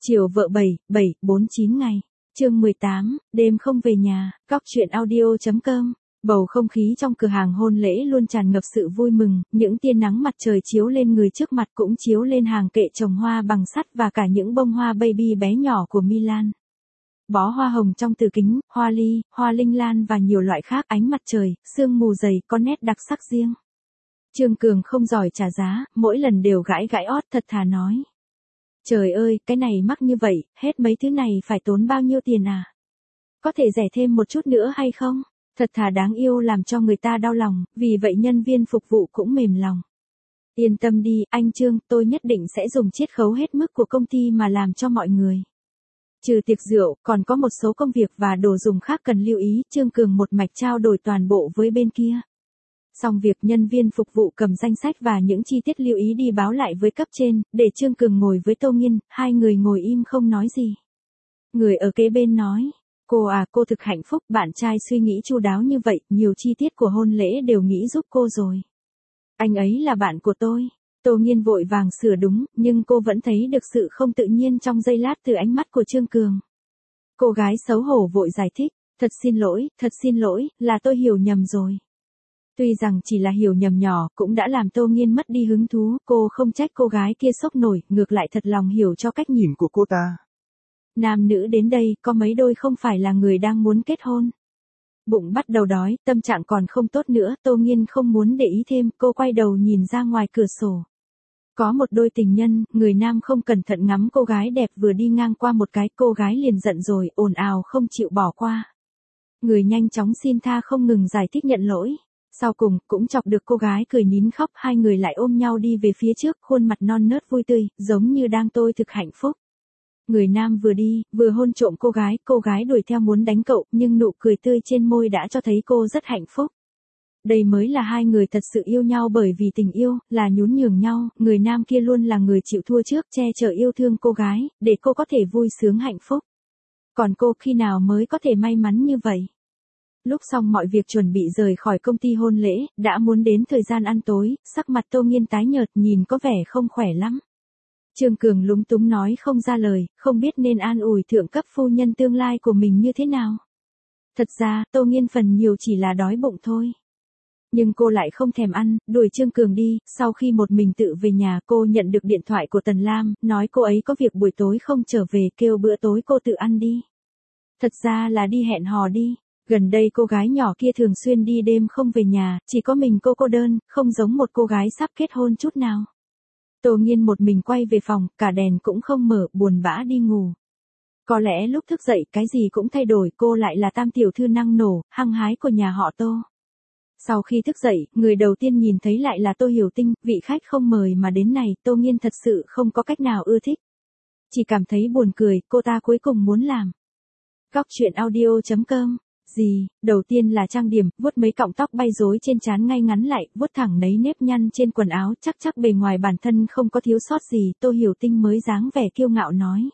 Chiều vợ 7/7/49 ngày. Chương 18, đêm không về nhà. Cóc truyện audio.com. Bầu không khí trong cửa hàng hôn lễ luôn tràn ngập sự vui mừng, những tia nắng mặt trời chiếu lên người trước mặt cũng chiếu lên hàng kệ trồng hoa bằng sắt và cả những bông hoa baby bé nhỏ của Milan. Bó hoa hồng trong từ kính, hoa ly, hoa linh lan và nhiều loại khác, ánh mặt trời, sương mù dày có nét đặc sắc riêng. Trương Cường không giỏi trả giá, mỗi lần đều gãi gãi ót thật thà nói. Trời ơi, cái này mắc như vậy, hết mấy thứ này phải tốn bao nhiêu tiền à? Có thể rẻ thêm một chút nữa hay không? Thật thà đáng yêu làm cho người ta đau lòng, vì vậy nhân viên phục vụ cũng mềm lòng. Yên tâm đi, anh Trương, tôi nhất định sẽ dùng chiết khấu hết mức của công ty mà làm cho mọi người. Trừ tiệc rượu, còn có một số công việc và đồ dùng khác cần lưu ý, Trương Cường một mạch trao đổi toàn bộ với bên kia. Xong việc, nhân viên phục vụ cầm danh sách và những chi tiết lưu ý đi báo lại với cấp trên, để Trương Cường ngồi với Tô Nghiên, hai người ngồi im không nói gì. Người ở kế bên nói, cô thực hạnh phúc, bạn trai suy nghĩ chu đáo như vậy, nhiều chi tiết của hôn lễ đều nghĩ giúp cô rồi. Anh ấy là bạn của tôi. Tô Nghiên vội vàng sửa đúng, nhưng cô vẫn thấy được sự không tự nhiên trong giây lát từ ánh mắt của Trương Cường. Cô gái xấu hổ vội giải thích, thật xin lỗi, là tôi hiểu nhầm rồi. Tuy rằng chỉ là hiểu nhầm nhỏ, cũng đã làm Tô Nghiên mất đi hứng thú, cô không trách cô gái kia sốc nổi, ngược lại thật lòng hiểu cho cách nhìn của cô ta. Nam nữ đến đây, có mấy đôi không phải là người đang muốn kết hôn. Bụng bắt đầu đói, tâm trạng còn không tốt nữa, Tô Nghiên không muốn để ý thêm, cô quay đầu nhìn ra ngoài cửa sổ. Có một đôi tình nhân, người nam không cẩn thận ngắm cô gái đẹp vừa đi ngang qua một cái, cô gái liền giận rồi, ồn ào không chịu bỏ qua. Người nhanh chóng xin tha không ngừng giải thích nhận lỗi. Sau cùng, cũng chọc được cô gái cười nín khóc, hai người lại ôm nhau đi về phía trước, khuôn mặt non nớt vui tươi, giống như đang tôi thực hạnh phúc. Người nam vừa đi, vừa hôn trộm cô gái đuổi theo muốn đánh cậu, nhưng nụ cười tươi trên môi đã cho thấy cô rất hạnh phúc. Đây mới là hai người thật sự yêu nhau, bởi vì tình yêu, là nhún nhường nhau, người nam kia luôn là người chịu thua trước, che chở yêu thương cô gái, để cô có thể vui sướng hạnh phúc. Còn cô khi nào mới có thể may mắn như vậy? Lúc xong mọi việc chuẩn bị rời khỏi công ty hôn lễ, đã muốn đến thời gian ăn tối, sắc mặt Tô Nghiên tái nhợt nhìn có vẻ không khỏe lắm. Trương Cường lúng túng nói không ra lời, không biết nên an ủi thượng cấp phu nhân tương lai của mình như thế nào. Thật ra, Tô Nghiên phần nhiều chỉ là đói bụng thôi. Nhưng cô lại không thèm ăn, đuổi Trương Cường đi, sau khi một mình tự về nhà cô nhận được điện thoại của Tần Lam, nói cô ấy có việc buổi tối không trở về, kêu bữa tối cô tự ăn đi. Thật ra là đi hẹn hò đi. Gần đây cô gái nhỏ kia thường xuyên đi đêm không về nhà, chỉ có mình cô đơn, không giống một cô gái sắp kết hôn chút nào. Tô Nghiên một mình quay về phòng, cả đèn cũng không mở, buồn bã đi ngủ. Có lẽ lúc thức dậy cái gì cũng thay đổi, cô lại là tam tiểu thư năng nổ, hăng hái của nhà họ Tô. Sau khi thức dậy, người đầu tiên nhìn thấy lại là Tô Hiểu Tinh, vị khách không mời mà đến này, Tô Nghiên thật sự không có cách nào ưa thích. Chỉ cảm thấy buồn cười, cô ta cuối cùng muốn làm. Cóc truyện audio.com. Đầu tiên là trang điểm, vuốt mấy cọng tóc bay rối trên trán ngay ngắn lại, vuốt thẳng nấy nếp nhăn trên quần áo, chắc bề ngoài bản thân không có thiếu sót gì, Tô Hiểu Tinh mới dáng vẻ kiêu ngạo nói.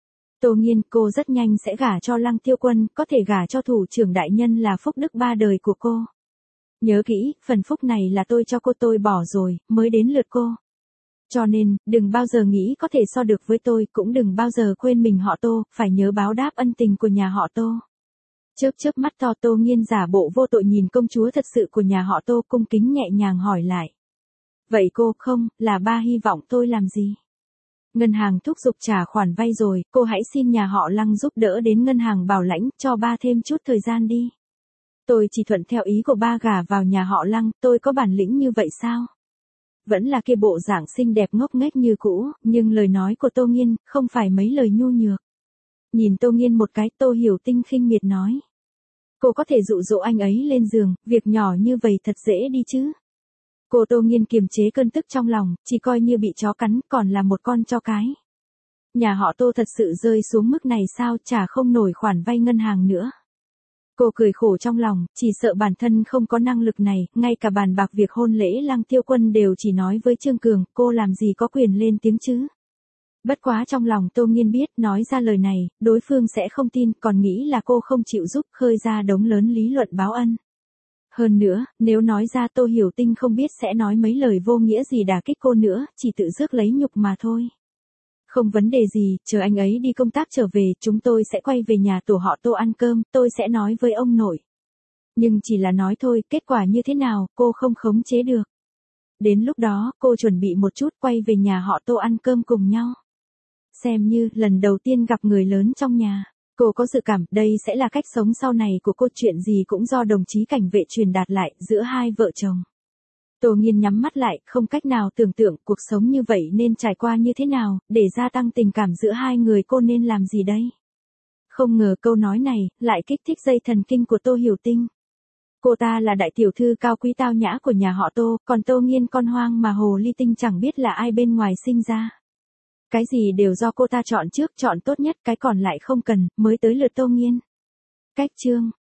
Tô Nghiên, cô rất nhanh sẽ gả cho Lăng Tiêu Quân, có thể gả cho thủ trưởng đại nhân là phúc đức ba đời của cô. Nhớ kỹ, phần phúc này là tôi cho cô, tôi bỏ rồi, mới đến lượt cô. Cho nên, đừng bao giờ nghĩ có thể so được với tôi, cũng đừng bao giờ quên mình họ Tô, phải nhớ báo đáp ân tình của nhà họ Tô. Chớp mắt to, Tô Nghiên giả bộ vô tội nhìn công chúa thật sự của nhà họ Tô, cung kính nhẹ nhàng hỏi lại. Vậy cô, không, là ba hy vọng tôi làm gì? Ngân hàng thúc giục trả khoản vay rồi, cô hãy xin nhà họ Lăng giúp đỡ đến ngân hàng bảo lãnh, cho ba thêm chút thời gian đi. Tôi chỉ thuận theo ý của ba gả vào nhà họ Lăng, tôi có bản lĩnh như vậy sao? Vẫn là kia bộ dạng xinh đẹp ngốc nghếch như cũ, nhưng lời nói của Tô Nghiên, không phải mấy lời nhu nhược. Nhìn Tô Nghiên một cái, Tô Hiểu Tinh khinh miệt nói. Cô có thể dụ dỗ anh ấy lên giường, việc nhỏ như vậy thật dễ đi chứ. Cô Tô Nghiên kiềm chế cơn tức trong lòng, chỉ coi như bị chó cắn, còn là một con chó cái. Nhà họ Tô thật sự rơi xuống mức này sao, trả không nổi khoản vay ngân hàng nữa. Cô cười khổ trong lòng, chỉ sợ bản thân không có năng lực này, ngay cả bàn bạc việc hôn lễ Lăng Tiêu Quân đều chỉ nói với Trương Cường, cô làm gì có quyền lên tiếng chứ. Bất quá trong lòng Tô Nghiên biết, nói ra lời này, đối phương sẽ không tin, còn nghĩ là cô không chịu giúp, khơi ra đống lớn lý luận báo ân. Hơn nữa, nếu nói ra Tô Hiểu Tinh không biết sẽ nói mấy lời vô nghĩa gì đả kích cô nữa, chỉ tự rước lấy nhục mà thôi. Không vấn đề gì, chờ anh ấy đi công tác trở về, chúng tôi sẽ quay về nhà tổ họ Tô ăn cơm, tôi sẽ nói với ông nội. Nhưng chỉ là nói thôi, kết quả như thế nào, cô không khống chế được. Đến lúc đó, cô chuẩn bị một chút quay về nhà họ Tô ăn cơm cùng nhau. Xem như lần đầu tiên gặp người lớn trong nhà. Cô có dự cảm đây sẽ là cách sống sau này của cô, chuyện gì cũng do đồng chí cảnh vệ truyền đạt lại giữa hai vợ chồng. Tô Nghiên nhắm mắt lại, không cách nào tưởng tượng cuộc sống như vậy nên trải qua như thế nào, để gia tăng tình cảm giữa hai người cô nên làm gì đây? Không ngờ câu nói này, lại kích thích dây thần kinh của Tô Hiểu Tinh. Cô ta là đại tiểu thư cao quý tao nhã của nhà họ Tô, còn Tô Nghiên con hoang mà hồ ly tinh chẳng biết là ai bên ngoài sinh ra. Cái gì đều do cô ta chọn trước, chọn tốt nhất, cái còn lại không cần, mới tới lượt Tô Nghiên. Cách chương